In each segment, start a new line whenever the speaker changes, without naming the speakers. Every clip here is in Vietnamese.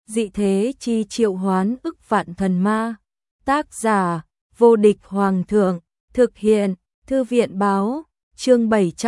dị thế chi triệu hoán ức vạn thần ma. Tác giả, vô địch hoàng thượng, thực hiện, thư viện báo, chương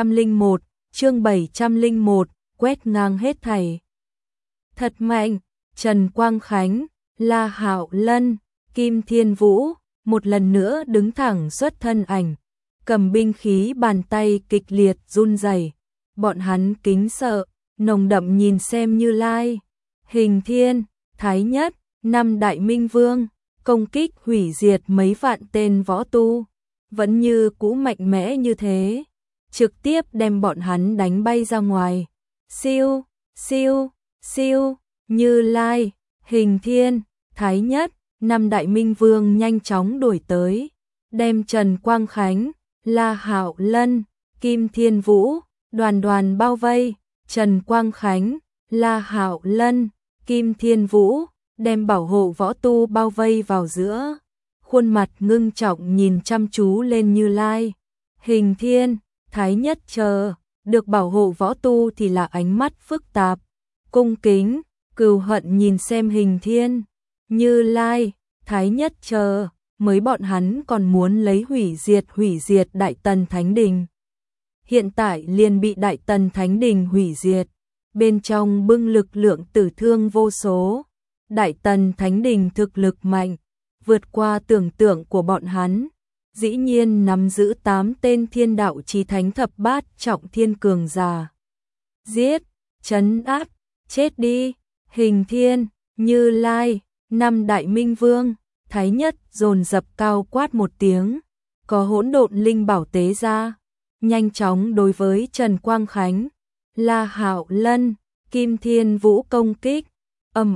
701, quét ngang hết thảy. Thật mạnh, Trần Quang Khánh, La Hạo Lân, Kim Thiên Vũ, một lần nữa đứng thẳng xuất thân ảnh, cầm binh khí bàn tay kịch liệt run rẩy. Bọn hắn kính sợ, nồng đậm nhìn xem Như Lai, Hình Thiên, Thái Nhất, 5 đại minh vương, công kích hủy diệt mấy vạn tên võ tu, vẫn như cũ mạnh mẽ như thế, trực tiếp đem bọn hắn đánh bay ra ngoài. Siêu, siêu, siêu, Như Lai, Hình Thiên, Thái Nhất, 5 đại minh vương nhanh chóng đuổi tới, đem Trần Quang Khánh, La Hạo Lân, Kim Thiên Vũ, đoàn đoàn bao vây. Trần Quang Khánh, La Hạo Lân, Kim Thiên Vũ, đem bảo hộ võ tu bao vây vào giữa, khuôn mặt ngưng trọng nhìn chăm chú lên Như Lai, Hình Thiên, Thái Nhất chờ, được bảo hộ võ tu thì là ánh mắt phức tạp, cung kính, cừu hận nhìn xem Hình Thiên, Như Lai, Thái Nhất chờ, mới bọn hắn còn muốn lấy hủy diệt Đại Tần Thánh Đình. Hiện tại liền bị Đại Tần Thánh Đình hủy diệt, bên trong bưng lực lượng tử thương vô số. Đại Tần Thánh Đình thực lực mạnh, vượt qua tưởng tượng của bọn hắn, dĩ nhiên nắm giữ 8 tên thiên đạo chí thánh thập bát trọng thiên cường giả. Giết, trấn áp, chết đi, Hình Thiên, Như Lai, 5 đại minh vương, Thái Nhất dồn dập cao quát một tiếng, có hỗn độn linh bảo tế ra, nhanh chóng đối với Trần Quang Khánh, La Hạo Lân, Kim Thiên Vũ công kích. Ầm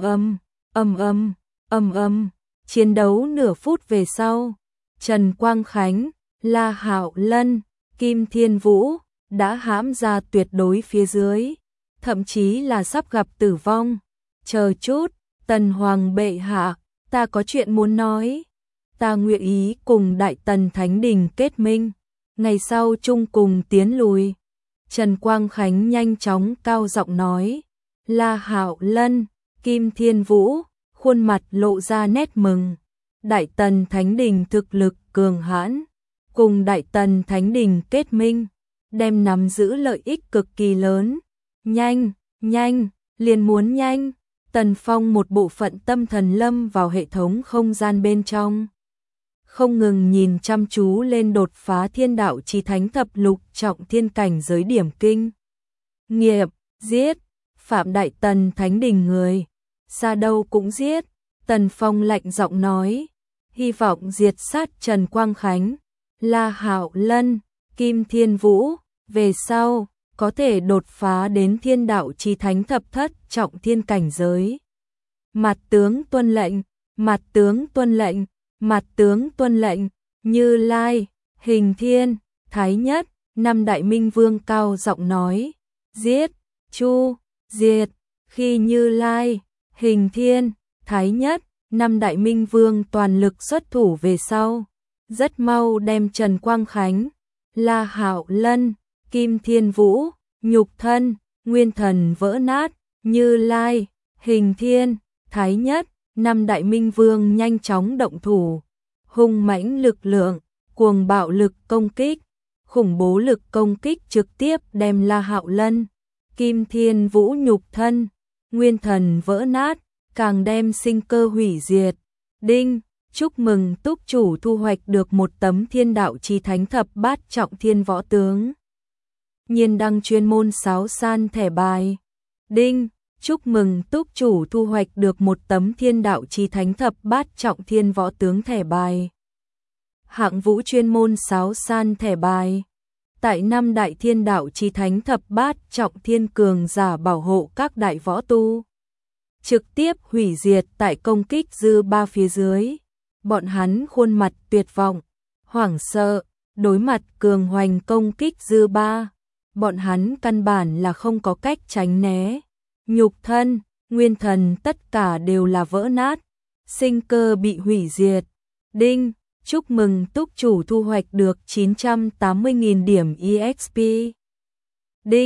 ầm, chiến đấu nửa phút về sau, Trần Quang Khánh, La Hạo Lân, Kim Thiên Vũ đã hãm ra tuyệt đối phía dưới, thậm chí là sắp gặp tử vong. Chờ chút, Tần Hoàng bệ hạ, ta có chuyện muốn nói. Ta nguyện ý cùng Đại Tần Thánh Đình kết minh, ngày sau chung cùng tiến lùi. Trần Quang Khánh nhanh chóng cao giọng nói. La Hạo Lân, Kim Thiên Vũ, khuôn mặt lộ ra nét mừng. Đại Tần Thánh Đình thực lực cường hãn, cùng Đại Tần Thánh Đình kết minh, đem nắm giữ lợi ích cực kỳ lớn. Nhanh, liền muốn nhanh. Tần Phong một bộ phận tâm thần lâm vào hệ thống không gian bên trong, không ngừng nhìn chăm chú lên đột phá thiên đạo chí thánh thập lục trọng thiên cảnh giới điểm kinh nghiệm. Giết, phạm Đại Tần Thánh Đình người, xa đâu cũng giết. Tần Phong lạnh giọng nói, hy vọng diệt sát Trần Quang Khánh, La Hạo Lân, Kim Thiên Vũ, về sau có thể đột phá đến thiên đạo chí thánh thập thất trọng thiên cảnh giới. Mặt tướng tuân lệnh, mặt tướng tuân lệnh, mặt tướng tuân lệnh. Như Lai, Hình Thiên, Thái Nhất, 5 đại minh vương cao giọng nói, giết, chu, diệt. Khi Như Lai, Hình Thiên, Thái Nhất, 5 đại minh vương toàn lực xuất thủ về sau, rất mau đem Trần Quang Khánh, La Hạo Lân, Kim Thiên Vũ, nhục thân, nguyên thần vỡ nát. Như Lai, Hình Thiên, Thái Nhất, 5 đại minh vương nhanh chóng động thủ, hung mãnh lực lượng, cuồng bạo lực công kích, khủng bố lực công kích trực tiếp đem La Hạo Lân, Kim Thiên Vũ nhục thân, nguyên thần vỡ nát, càng đem sinh cơ hủy diệt. Đinh, chúc mừng túc chủ thu hoạch được một tấm thiên đạo chí thánh thập bát trọng thiên võ tướng. Nhiên đăng chuyên môn sáo san thẻ bài. Đinh, chúc mừng túc chủ thu hoạch được một tấm thiên đạo chí thánh thập bát trọng thiên võ tướng thẻ bài. Hạng vũ chuyên môn sáo san thẻ bài. Tại 5 đại thiên đạo chí thánh thập bát trọng thiên cường giả bảo hộ các đại võ tu, trực tiếp hủy diệt tại công kích dư ba phía dưới. Bọn hắn khuôn mặt tuyệt vọng, hoảng sợ, đối mặt cường hoành công kích dư ba, bọn hắn căn bản là không có cách tránh né. Nhục thân, nguyên thần tất cả đều là vỡ nát, sinh cơ bị hủy diệt. Đinh, chúc mừng túc chủ thu hoạch được 980.000 điểm EXP. Đinh,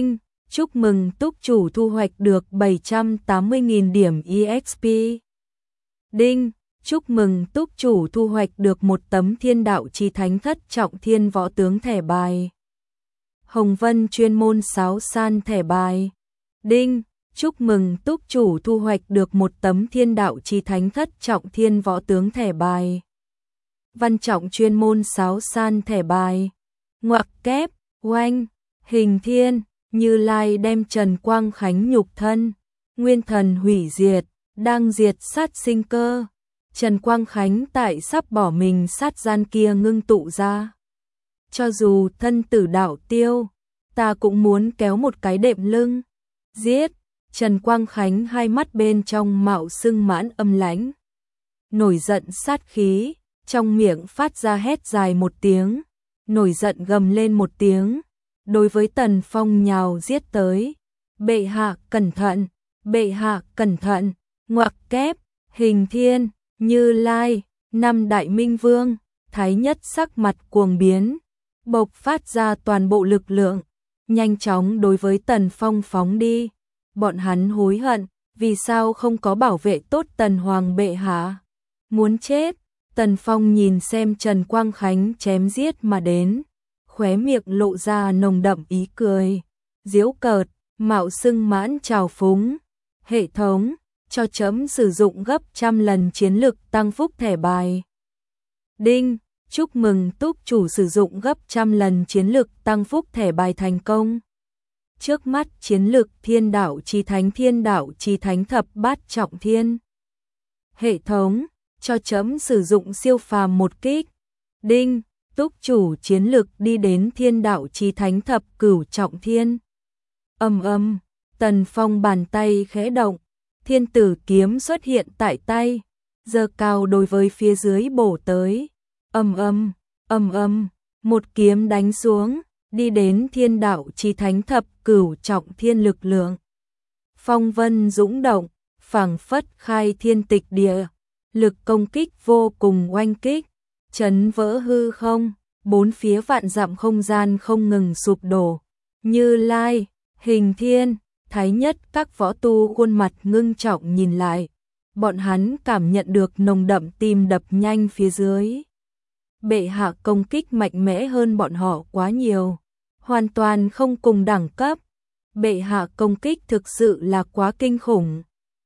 chúc mừng túc chủ thu hoạch được 780.000 điểm EXP. Đinh, chúc mừng túc chủ thu hoạch được một tấm Thiên Đạo Chí Thánh Thất Trọng Thiên Võ Tướng thẻ bài. Hồng Vân chuyên môn sáo san thẻ bài. Đinh, chúc mừng túc chủ thu hoạch được một tấm Thiên Đạo Chí Thánh Thất Trọng Thiên Võ Tướng thẻ bài. Văn Trọng chuyên môn sáo san thẻ bài. Ngoặc kép, oanh, Hình Thiên, Như Lai đem Trần Quang Khánh nhục thân, nguyên thần hủy diệt, đang diệt sát sinh cơ. Trần Quang Khánh tại sắp bỏ mình sát gian kia ngưng tụ ra. Cho dù thân tử đạo tiêu, ta cũng muốn kéo một cái đệm lưng. Giết, Trần Quang Khánh hai mắt bên trong mạo sưng mãn âm lãnh. Nổi giận sát khí, trong miệng phát ra hét dài một tiếng, nổi giận gầm lên một tiếng. Đối với Tần Phong nhào giết tới. Bệ hạ cẩn thận, bệ hạ cẩn thận, ngoặc kép, Hình Thiên, Như Lai, năm đại minh vương, Thái Nhất sắc mặt cuồng biến, bộc phát ra toàn bộ lực lượng, nhanh chóng đối với Tần Phong phóng đi. Bọn hắn hối hận, vì sao không có bảo vệ tốt Tần Hoàng bệ hạ. Muốn chết, Tần Phong nhìn xem Trần Quang Khánh chém giết mà đến, khóe miệng lộ ra nồng đậm ý cười, giễu cợt, mạo sưng mãn trào phúng. Hệ thống, cho chấm sử dụng gấp 100 lần chiến lực tăng phúc thẻ bài. Đinh, chúc mừng túc chủ sử dụng gấp 100 lần chiến lực tăng phúc thẻ bài thành công. Trước mắt chiến lực Thiên Đạo Chí Thánh Thập Bát Trọng Thiên. Hệ thống, cho chấm sử dụng siêu phàm một kích. Đinh, túc chủ chiến lực đi đến Thiên Đạo Chí Thánh Thập Cửu Trọng Thiên. Tần Phong bàn tay khẽ động, thiên tử kiếm xuất hiện tại tay, giơ cao đối với phía dưới bổ tới. Một kiếm đánh xuống, đi đến Thiên Đạo Chí Thánh Thập Cửu Trọng Thiên lực lượng. Phong vân dũng động, phảng phất khai thiên tịch địa, lực công kích vô cùng oanh kích, chấn vỡ hư không, bốn phía vạn dặm không gian không ngừng sụp đổ. Như Lai, Hình Thiên, Thái Nhất các võ tu khuôn mặt ngưng trọng nhìn lại, bọn hắn cảm nhận được nồng đậm tim đập nhanh phía dưới. Bệ hạ công kích mạnh mẽ hơn bọn họ quá nhiều, hoàn toàn không cùng đẳng cấp. Bệ hạ công kích thực sự là quá kinh khủng.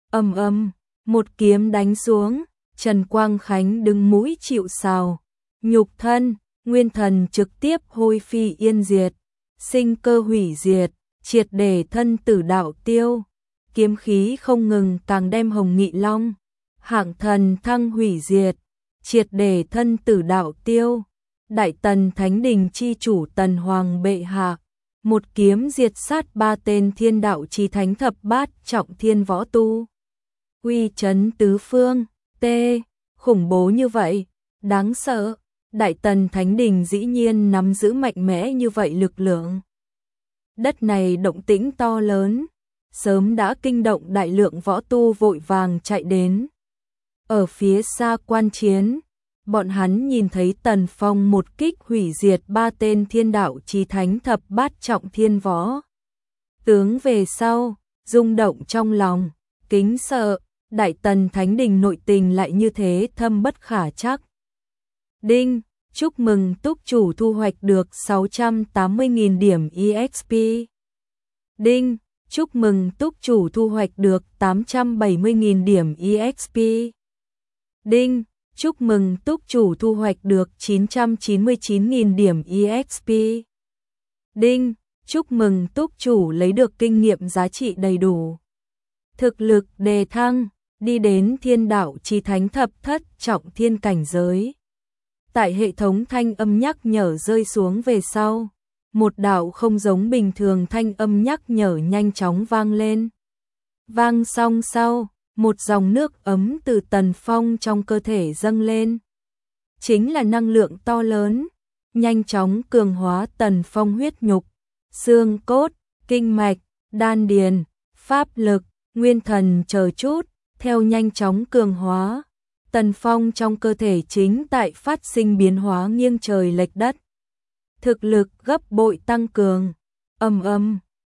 Một kiếm đánh xuống, Trần Quang Khánh đứng mũi chịu sào, nhục thân, nguyên thần trực tiếp hôi phi yên diệt, sinh cơ hủy diệt, triệt để thân tử đạo tiêu. Kiếm khí không ngừng càng đem Hồng Nghị Long, hạng thần thăng hủy diệt, triệt để thân tử đạo tiêu. Đại Tần Thánh Đình chi chủ Tần Hoàng bệ hạ, một kiếm diệt sát 3 tên Thiên Đạo Chí Thánh Thập Bát Trọng Thiên võ tu. Uy chấn tứ phương, khủng bố như vậy, đáng sợ. Đại Tần Thánh Đình dĩ nhiên nắm giữ mạnh mẽ như vậy lực lượng. Đất này động tĩnh to lớn, sớm đã kinh động đại lượng võ tu vội vàng chạy đến. Ở phía xa quan chiến, bọn hắn nhìn thấy Tần Phong một kích hủy diệt 3 tên Thiên Đạo Chí Thánh Thập Bát Trọng Thiên võ tướng về sau, rung động trong lòng, kính sợ. Đại Tần Thánh Đình nội tình lại như thế thâm bất khả trắc. Đinh, chúc mừng túc chủ thu hoạch được 680.000 điểm EXP. Đinh, chúc mừng túc chủ thu hoạch được 870.000 điểm EXP. Đinh, chúc mừng túc chủ thu hoạch được 999.000 điểm EXP. Đinh, chúc mừng túc chủ lấy được kinh nghiệm giá trị đầy đủ. Thực lực đề thăng, đi đến Thiên Đạo Chí Thánh Thập Thất Trọng Thiên cảnh giới. Tại hệ thống thanh âm nhắc nhở rơi xuống về sau, một đạo không giống bình thường thanh âm nhắc nhở nhanh chóng vang lên. Vang xong sau, một dòng nước ấm từ Tần Phong trong cơ thể dâng lên. Chính là năng lượng to lớn, nhanh chóng cường hóa Tần Phong huyết nhục, xương cốt, kinh mạch, đan điền, pháp lực, nguyên thần chờ chút, theo nhanh chóng cường hóa. Tần Phong trong cơ thể chính tại phát sinh biến hóa nghiêng trời lệch đất. Thực lực gấp bội tăng cường.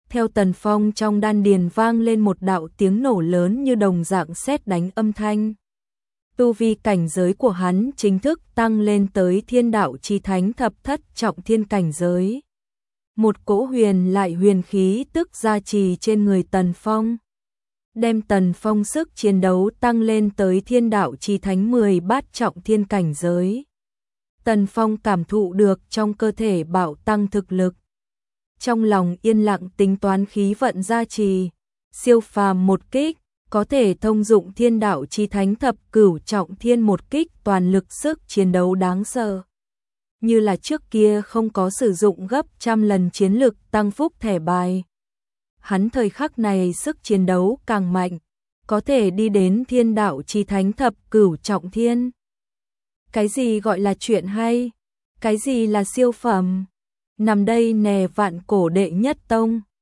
Theo Tần Phong trong đan điền vang lên một đạo tiếng nổ lớn như đồng dạng sét đánh âm thanh. Tu vi cảnh giới của hắn chính thức tăng lên tới thiên đạo chi thánh thập thất trọng thiên cảnh giới. Một cỗ huyền lại huyền khí tức gia trì trên người Tần Phong, đem Tần Phong sức chiến đấu tăng lên tới thiên đạo chi thánh 10 bát trọng thiên cảnh giới. Tần Phong cảm thụ được trong cơ thể bạo tăng thực lực. Trong lòng yên lặng tính toán khí vận gia trì, siêu phàm một kích, có thể thông dụng thiên đạo chi thánh thập cửu trọng thiên một kích toàn lực sức chiến đấu đáng sợ. Như là trước kia không có sử dụng gấp trăm lần chiến lực tăng phúc thẻ bài. Hắn thời khắc này sức chiến đấu càng mạnh, có thể đi đến thiên đạo chi thánh thập cửu trọng thiên. Cái gì gọi là chuyện hay? Cái gì là siêu phẩm? Nằm đây nè vạn cổ đệ nhất tông.